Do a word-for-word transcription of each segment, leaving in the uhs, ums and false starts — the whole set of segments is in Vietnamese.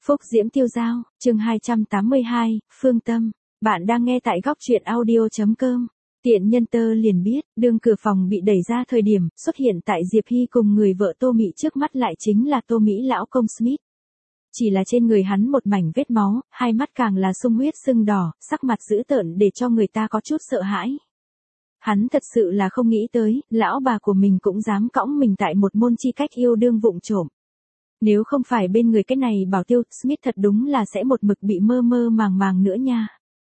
Phúc Diễm Tiêu Dao, chương hai trăm tám mươi hai, Phương Tâm. Bạn đang nghe tại góc truyện audio chấm com. Tiện nhân tơ liền biết, đương cửa phòng bị đẩy ra thời điểm, xuất hiện tại Diệp Hy cùng người vợ Tô Mị trước mắt lại chính là Tô Mỹ lão công Smith. Chỉ là trên người hắn một mảnh vết máu, hai mắt càng là sung huyết sưng đỏ, sắc mặt dữ tợn để cho người ta có chút sợ hãi. Hắn thật sự là không nghĩ tới, lão bà của mình cũng dám cõng mình tại một môn chi cách yêu đương vụng trộm. Nếu không phải bên người cái này bảo tiêu, Smith thật đúng là sẽ một mực bị mơ mơ màng màng nữa nha.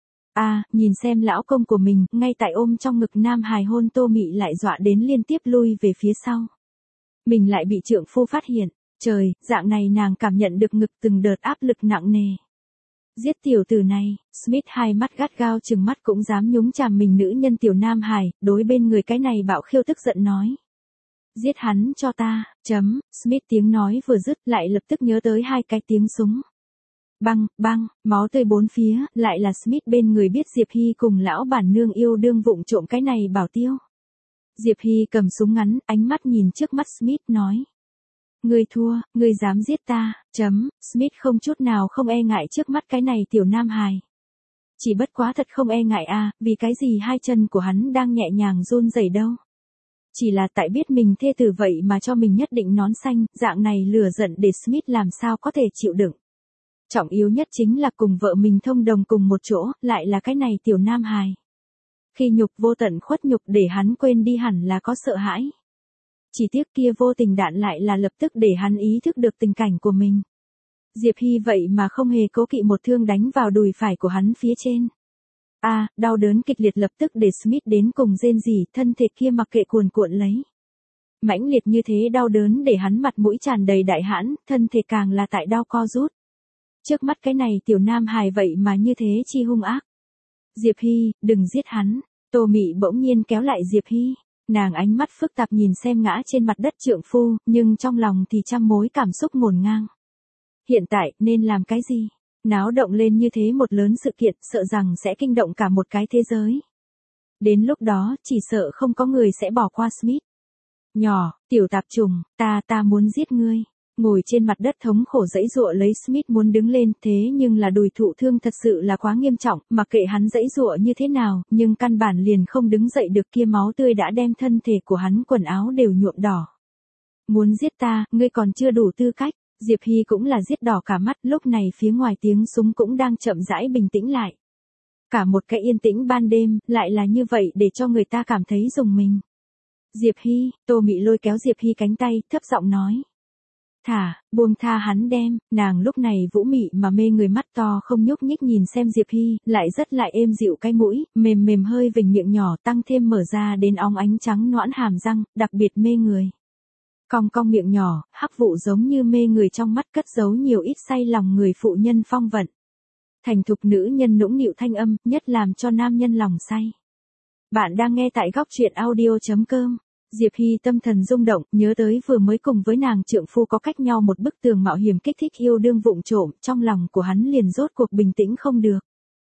À, nhìn xem lão công của mình, ngay tại ôm trong ngực nam hài hôn Tô Mị lại dọa đến liên tiếp lui về phía sau. Mình lại bị trượng phu phát hiện, trời, dạng này nàng cảm nhận được ngực từng đợt áp lực nặng nề. Giết tiểu tử này, Smith hai mắt gắt gao chừng mắt cũng dám nhúng chàm mình nữ nhân tiểu nam hài, đối bên người cái này bạo khiêu tức giận nói. Giết hắn cho ta, chấm, Smith tiếng nói vừa dứt lại lập tức nhớ tới hai cái tiếng súng. Băng, băng, máu tươi bốn phía, lại là Smith bên người biết Diệp Hy cùng lão bản nương yêu đương vụng trộm cái này bảo tiêu. Diệp Hy cầm súng ngắn, ánh mắt nhìn trước mắt Smith nói. Ngươi thua, ngươi dám giết ta, chấm, Smith không chút nào không e ngại trước mắt cái này tiểu nam hài. Chỉ bất quá thật không e ngại à, vì cái gì hai chân của hắn đang nhẹ nhàng run rẩy đâu. Chỉ là tại biết mình thê tử vậy mà cho mình nhất định nón xanh, dạng này lừa giận để Smith làm sao có thể chịu đựng. Trọng yếu nhất chính là cùng vợ mình thông đồng cùng một chỗ, lại là cái này tiểu nam hài. Khi nhục vô tận khuất nhục để hắn quên đi hẳn là có sợ hãi. Chỉ tiếc kia vô tình đạn lại là lập tức để hắn ý thức được tình cảnh của mình. Diệp Hy vậy mà không hề cố kỵ một thương đánh vào đùi phải của hắn phía trên. À, đau đớn kịch liệt lập tức để Smith đến cùng rên rỉ, thân thể kia mặc kệ cuồn cuộn lấy. Mãnh liệt như thế đau đớn để hắn mặt mũi tràn đầy đại hãn, thân thể càng là tại đau co rút. Trước mắt cái này tiểu nam hài vậy mà như thế chi hung ác. Diệp Hy, đừng giết hắn. Tô Mị bỗng nhiên kéo lại Diệp Hy. Nàng ánh mắt phức tạp nhìn xem ngã trên mặt đất trượng phu, nhưng trong lòng thì trăm mối cảm xúc ngổn ngang. Hiện tại, nên làm cái gì? Náo động lên như thế một lớn sự kiện, sợ rằng sẽ kinh động cả một cái thế giới. Đến lúc đó, chỉ sợ không có người sẽ bỏ qua Smith. Nhỏ, tiểu tạp trùng, ta ta muốn giết ngươi. Ngồi trên mặt đất thống khổ giãy giụa lấy Smith muốn đứng lên, thế nhưng là đùi thụ thương thật sự là quá nghiêm trọng, mặc kệ hắn giãy giụa như thế nào, nhưng căn bản liền không đứng dậy được, kia máu tươi đã đem thân thể của hắn quần áo đều nhuộm đỏ. Muốn giết ta, ngươi còn chưa đủ tư cách. Diệp Hy cũng là giết đỏ cả mắt, lúc này phía ngoài tiếng súng cũng đang chậm rãi bình tĩnh lại. Cả một cái yên tĩnh ban đêm, lại là như vậy để cho người ta cảm thấy rùng mình. Diệp Hy, Tô Mị lôi kéo Diệp Hy cánh tay, thấp giọng nói. Thả, buông tha hắn đem, nàng lúc này vũ mị mà mê người, mắt to không nhúc nhích nhìn xem Diệp Hy, lại rất lại êm dịu cái mũi, mềm mềm hơi vểnh miệng nhỏ tăng thêm mở ra đến óng ánh trắng nõn hàm răng, đặc biệt mê người. Cong cong miệng nhỏ, hắc vụ giống như mê người trong mắt cất giấu nhiều ít say lòng người phụ nhân phong vận. Thành thục nữ nhân nũng nịu thanh âm, nhất làm cho nam nhân lòng say. Bạn đang nghe tại góc truyện audio chấm com. Diệp Hy tâm thần rung động, nhớ tới vừa mới cùng với nàng trượng phu có cách nhau một bức tường mạo hiểm kích thích yêu đương vụng trộm, trong lòng của hắn liền rốt cuộc bình tĩnh không được.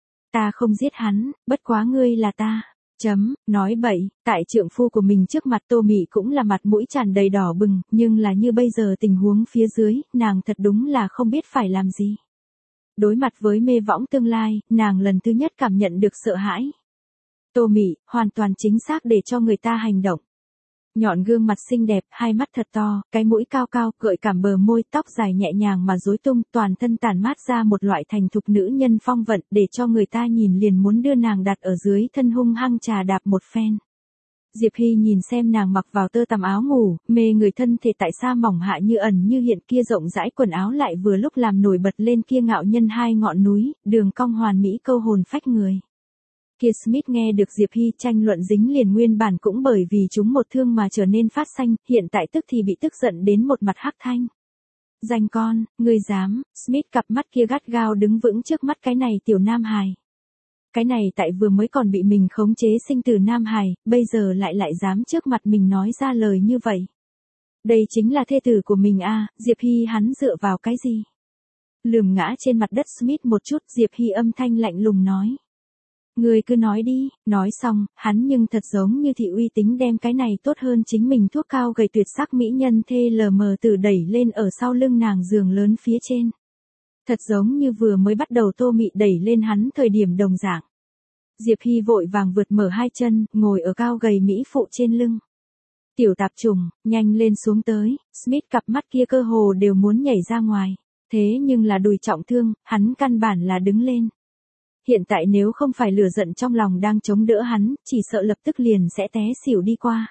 Ta không giết hắn, bất quá ngươi là ta. Chấm, nói bậy, tại trượng phu của mình trước mặt Tô Mị cũng là mặt mũi tràn đầy đỏ bừng, nhưng là như bây giờ tình huống phía dưới, nàng thật đúng là không biết phải làm gì. Đối mặt với mê võng tương lai, nàng lần thứ nhất cảm nhận được sợ hãi. Tô Mị, hoàn toàn chính xác để cho người ta hành động. Nhọn gương mặt xinh đẹp, hai mắt thật to, cái mũi cao cao, gợi cảm bờ môi, tóc dài nhẹ nhàng mà rối tung, toàn thân tản mát ra một loại thành thục nữ nhân phong vận, để cho người ta nhìn liền muốn đưa nàng đặt ở dưới thân hung hăng trà đạp một phen. Diệp Hy nhìn xem nàng mặc vào tơ tằm áo ngủ, mê người thân thể tại sa mỏng hạ như ẩn như hiện, kia rộng rãi quần áo lại vừa lúc làm nổi bật lên kia ngạo nhân hai ngọn núi, đường cong hoàn mỹ câu hồn phách người. Kia Smith nghe được Diệp Hy tranh luận dính liền nguyên bản cũng bởi vì chúng một thương mà trở nên phát xanh, hiện tại tức thì bị tức giận đến một mặt hắc thanh. Danh con, ngươi dám, Smith cặp mắt kia gắt gao đứng vững trước mắt cái này tiểu nam hài. Cái này tại vừa mới còn bị mình khống chế sinh từ nam hài, bây giờ lại lại dám trước mặt mình nói ra lời như vậy. Đây chính là thê tử của mình à, Diệp Hy hắn dựa vào cái gì? Lườm ngã trên mặt đất Smith một chút, Diệp Hy âm thanh lạnh lùng nói. Ngươi cứ nói đi, nói xong, hắn nhưng thật giống như thị uy tính đem cái này tốt hơn chính mình thuốc cao gầy tuyệt sắc mỹ nhân thê lờ mờ từ đẩy lên ở sau lưng nàng giường lớn phía trên. Thật giống như vừa mới bắt đầu Tô Mị đẩy lên hắn thời điểm đồng dạng. Diệp Hy vội vàng vượt mở hai chân, ngồi ở cao gầy mỹ phụ trên lưng. Tiểu tạp trùng, nhanh lên xuống tới, Smith cặp mắt kia cơ hồ đều muốn nhảy ra ngoài. Thế nhưng là đùi trọng thương, hắn căn bản là đứng lên. Hiện tại nếu không phải lửa giận trong lòng đang chống đỡ hắn, chỉ sợ lập tức liền sẽ té xỉu đi qua.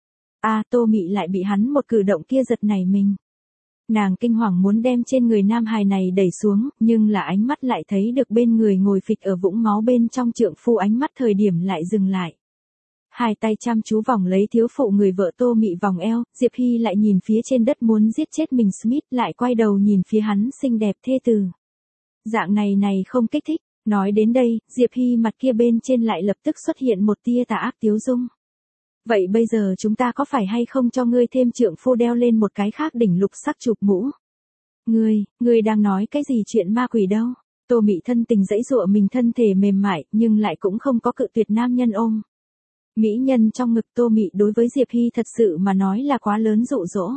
A à, Tô Mị lại bị hắn một cử động kia giật nảy mình. Nàng kinh hoàng muốn đem trên người nam hài này đẩy xuống, nhưng là ánh mắt lại thấy được bên người ngồi phịch ở vũng máu bên trong trượng phu, ánh mắt thời điểm lại dừng lại. Hai tay chăm chú vòng lấy thiếu phụ người vợ Tô Mị vòng eo, Diệp Hy lại nhìn phía trên đất muốn giết chết mình Smith, lại quay đầu nhìn phía hắn xinh đẹp thê tử. Dạng này này không kích thích, nói đến đây, Diệp Hy mặt kia bên trên lại lập tức xuất hiện một tia tà ác tiếu dung. Vậy bây giờ chúng ta có phải hay không cho ngươi thêm trượng phu đeo lên một cái khác đỉnh lục sắc chụp mũ? Ngươi, ngươi đang nói cái gì chuyện ma quỷ đâu? Tô Mị thân tình dãy dụa mình thân thể mềm mại, nhưng lại cũng không có cự tuyệt nam nhân ôm. Mỹ nhân trong ngực Tô Mị đối với Diệp Hy thật sự mà nói là quá lớn dụ dỗ.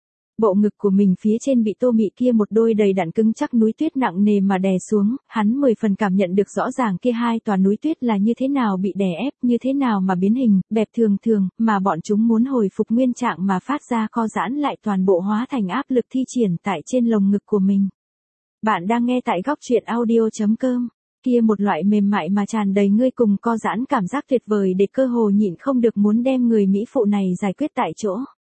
Bộ ngực của mình phía trên bị Tô Mị kia một đôi đầy đặn cứng chắc núi tuyết nặng nề mà đè xuống, hắn mười phần cảm nhận được rõ ràng kia hai tòa núi tuyết là như thế nào bị đè ép, như thế nào mà biến hình, bẹp thường thường, mà bọn chúng muốn hồi phục nguyên trạng mà phát ra co giãn lại toàn bộ hóa thành áp lực thi triển tại trên lồng ngực của mình. Bạn đang nghe tại góc truyện audio chấm com. Kia một loại mềm mại mà tràn đầy ngươi cùng co giãn cảm giác tuyệt vời để cơ hồ nhịn không được muốn đem người mỹ phụ này giải quyết tại chỗ.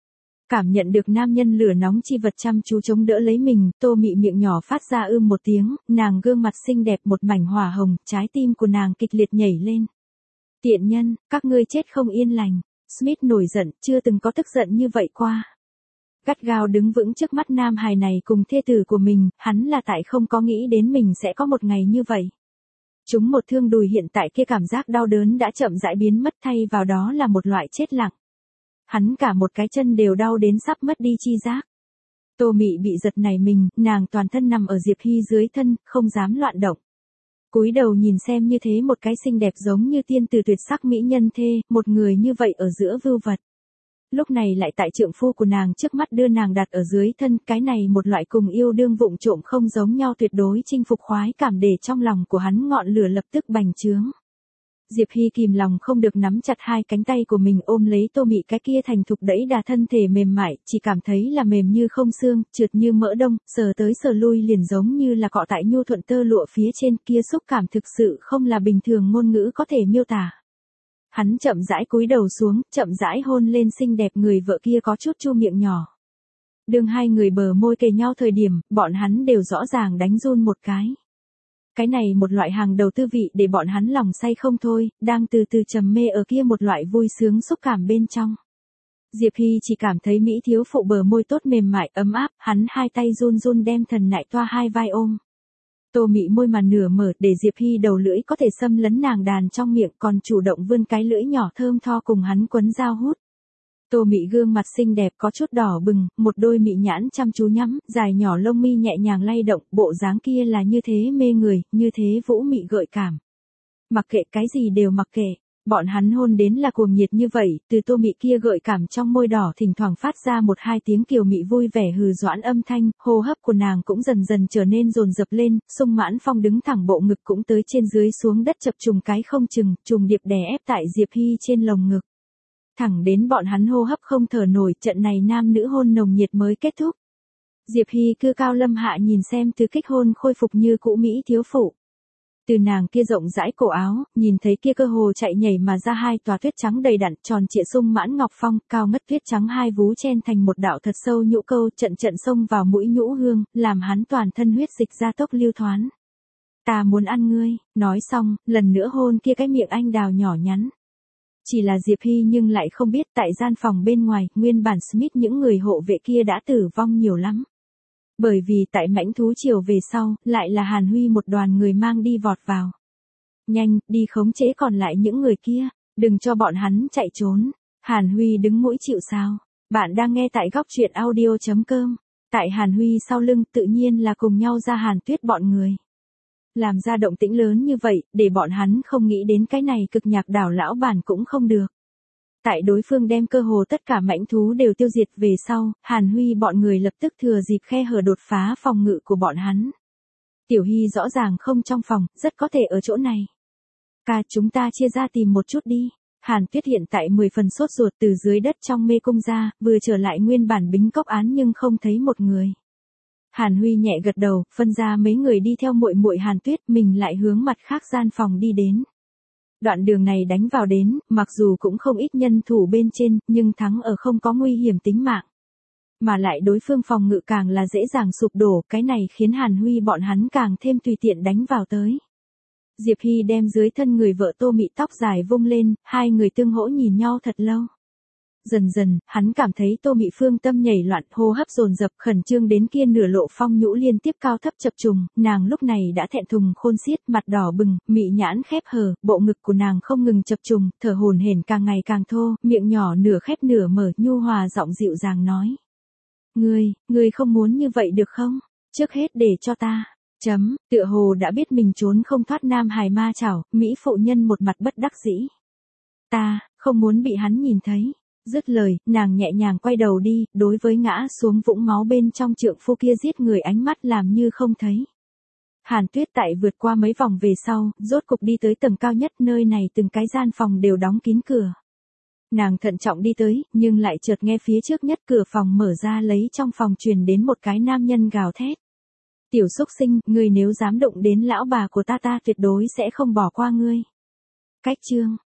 Cảm nhận được nam nhân lửa nóng chi vật chăm chú chống đỡ lấy mình, Tô Mị miệng nhỏ phát ra ưm một tiếng, nàng gương mặt xinh đẹp một mảnh hỏa hồng, trái tim của nàng kịch liệt nhảy lên. Tiện nhân, các ngươi chết không yên lành. Smith nổi giận, chưa từng có tức giận như vậy qua. Gắt gao đứng vững trước mắt nam hài này cùng thê tử của mình, hắn là tại không có nghĩ đến mình sẽ có một ngày như vậy. Chúng một thương đùi hiện tại kia cảm giác đau đớn đã chậm rãi biến mất, thay vào đó là một loại chết lặng. Hắn cả một cái chân đều đau đến sắp mất đi chi giác. Tô Mị bị giật nảy mình, nàng toàn thân nằm ở Diệp Hy dưới thân, không dám loạn động. Cúi đầu nhìn xem như thế một cái xinh đẹp giống như tiên từ tuyệt sắc mỹ nhân thê, một người như vậy ở giữa vưu vật. Lúc này lại tại trượng phu của nàng trước mắt đưa nàng đặt ở dưới thân, cái này một loại cùng yêu đương vụng trộm không giống nhau tuyệt đối chinh phục khoái cảm để trong lòng của hắn ngọn lửa lập tức bành trướng. Diệp Hy kìm lòng không được nắm chặt hai cánh tay của mình ôm lấy Tô Mị cái kia thành thục đẫy đà thân thể mềm mại, chỉ cảm thấy là mềm như không xương, trượt như mỡ đông, sờ tới sờ lui liền giống như là cọ tại nhu thuận tơ lụa phía trên, kia xúc cảm thực sự không là bình thường ngôn ngữ có thể miêu tả. Hắn chậm rãi cúi đầu xuống, chậm rãi hôn lên xinh đẹp người vợ kia có chút chu miệng nhỏ. Đương hai người bờ môi kề nhau thời điểm, bọn hắn đều rõ ràng đánh run một cái. Cái này một loại hàng đầu tư vị để bọn hắn lòng say không thôi, đang từ từ trầm mê ở kia một loại vui sướng xúc cảm bên trong. Diệp Hy chỉ cảm thấy mỹ thiếu phụ bờ môi tốt mềm mại ấm áp, hắn hai tay run run đem thần nại toa hai vai ôm. Tô Mị môi mà nửa mở để Diệp Hy đầu lưỡi có thể xâm lấn nàng đàn trong miệng, còn chủ động vươn cái lưỡi nhỏ thơm tho cùng hắn quấn dao hút. Tô Mị gương mặt xinh đẹp có chút đỏ bừng, một đôi mị nhãn chăm chú nhắm, dài nhỏ lông mi nhẹ nhàng lay động, bộ dáng kia là như thế mê người, như thế vũ mị gợi cảm. Mặc kệ cái gì đều mặc kệ, bọn hắn hôn đến là cuồng nhiệt như vậy, từ Tô Mị kia gợi cảm trong môi đỏ thỉnh thoảng phát ra một hai tiếng kiều mị vui vẻ hừ doãn âm thanh, hô hấp của nàng cũng dần dần trở nên dồn dập lên, sung mãn phong đứng thẳng bộ ngực cũng tới trên dưới xuống đất chập trùng cái không chừng, trùng điệp đè ép tại Diệp Hy trên lồng ngực. Thẳng đến bọn hắn hô hấp không thở nổi, trận này nam nữ hôn nồng nhiệt mới kết thúc. Diệp Hy cư cao lâm hạ nhìn xem từ kích hôn khôi phục như cũ mỹ thiếu phụ. Từ nàng kia rộng rãi cổ áo, nhìn thấy kia cơ hồ chạy nhảy mà ra hai tòa tuyết trắng đầy đặn tròn trịa sung mãn ngọc phong, cao ngất tuyết trắng hai vú chen thành một đạo thật sâu nhũ câu trận trận xông vào mũi nhũ hương, làm hắn toàn thân huyết dịch ra tốc lưu thoán. Ta muốn ăn ngươi, nói xong, lần nữa hôn kia cái miệng anh đào nhỏ nhắn. Chỉ là Diệp Hy nhưng lại không biết tại gian phòng bên ngoài, nguyên bản Smith những người hộ vệ kia đã tử vong nhiều lắm. Bởi vì tại mãnh thú chiều về sau, lại là Hàn Huy một đoàn người mang đi vọt vào. Nhanh, đi khống chế còn lại những người kia, đừng cho bọn hắn chạy trốn. Hàn Huy đứng mũi chịu sào. Bạn đang nghe tại góc truyện audio chấm com. Tại Hàn Huy sau lưng tự nhiên là cùng nhau ra Hàn Tuyết bọn người. Làm ra động tĩnh lớn như vậy, để bọn hắn không nghĩ đến cái này cực nhạc đảo lão bản cũng không được. Tại đối phương đem cơ hồ tất cả mãnh thú đều tiêu diệt về sau, Hàn Huy bọn người lập tức thừa dịp khe hở đột phá phòng ngự của bọn hắn. Tiểu Hy rõ ràng không trong phòng, rất có thể ở chỗ này. Ca, chúng ta chia ra tìm một chút đi. Hàn Tuyết hiện tại mười phần sốt ruột từ dưới đất trong mê cung ra, vừa trở lại nguyên bản bính cốc án nhưng không thấy một người. Hàn Huy nhẹ gật đầu, phân ra mấy người đi theo muội muội Hàn Tuyết, mình lại hướng mặt khác gian phòng đi đến. Đoạn đường này đánh vào đến, mặc dù cũng không ít nhân thủ bên trên, nhưng thắng ở không có nguy hiểm tính mạng. Mà lại đối phương phòng ngự càng là dễ dàng sụp đổ, cái này khiến Hàn Huy bọn hắn càng thêm tùy tiện đánh vào tới. Diệp Hy đem dưới thân người vợ Tô Mị tóc dài vung lên, hai người tương hỗ nhìn nhau thật lâu. Dần dần, hắn cảm thấy Tô Mị phương tâm nhảy loạn, hô hấp dồn dập, khẩn trương đến kia nửa lộ phong nhũ liên tiếp cao thấp chập trùng, nàng lúc này đã thẹn thùng khôn xiết, mặt đỏ bừng, mị nhãn khép hờ, bộ ngực của nàng không ngừng chập trùng, thở hổn hển càng ngày càng thô, miệng nhỏ nửa khép nửa mở, nhu hòa giọng dịu dàng nói: "Ngươi, ngươi không muốn như vậy được không? Trước hết để cho ta." Chấm, tựa hồ đã biết mình trốn không thoát Nam Hải ma chảo, mỹ phụ nhân một mặt bất đắc dĩ. "Ta, không muốn bị hắn nhìn thấy." Dứt lời, nàng nhẹ nhàng quay đầu đi, đối với ngã xuống vũng máu bên trong trượng phu kia giết người ánh mắt làm như không thấy. Hàn Tuyết tại vượt qua mấy vòng về sau, rốt cục đi tới tầng cao nhất, nơi này từng cái gian phòng đều đóng kín cửa. Nàng thận trọng đi tới, nhưng lại chợt nghe phía trước nhất cửa phòng mở ra, lấy trong phòng truyền đến một cái nam nhân gào thét: "Tiểu xúc sinh, ngươi nếu dám động đến lão bà của ta ta tuyệt đối sẽ không bỏ qua ngươi." Cách chương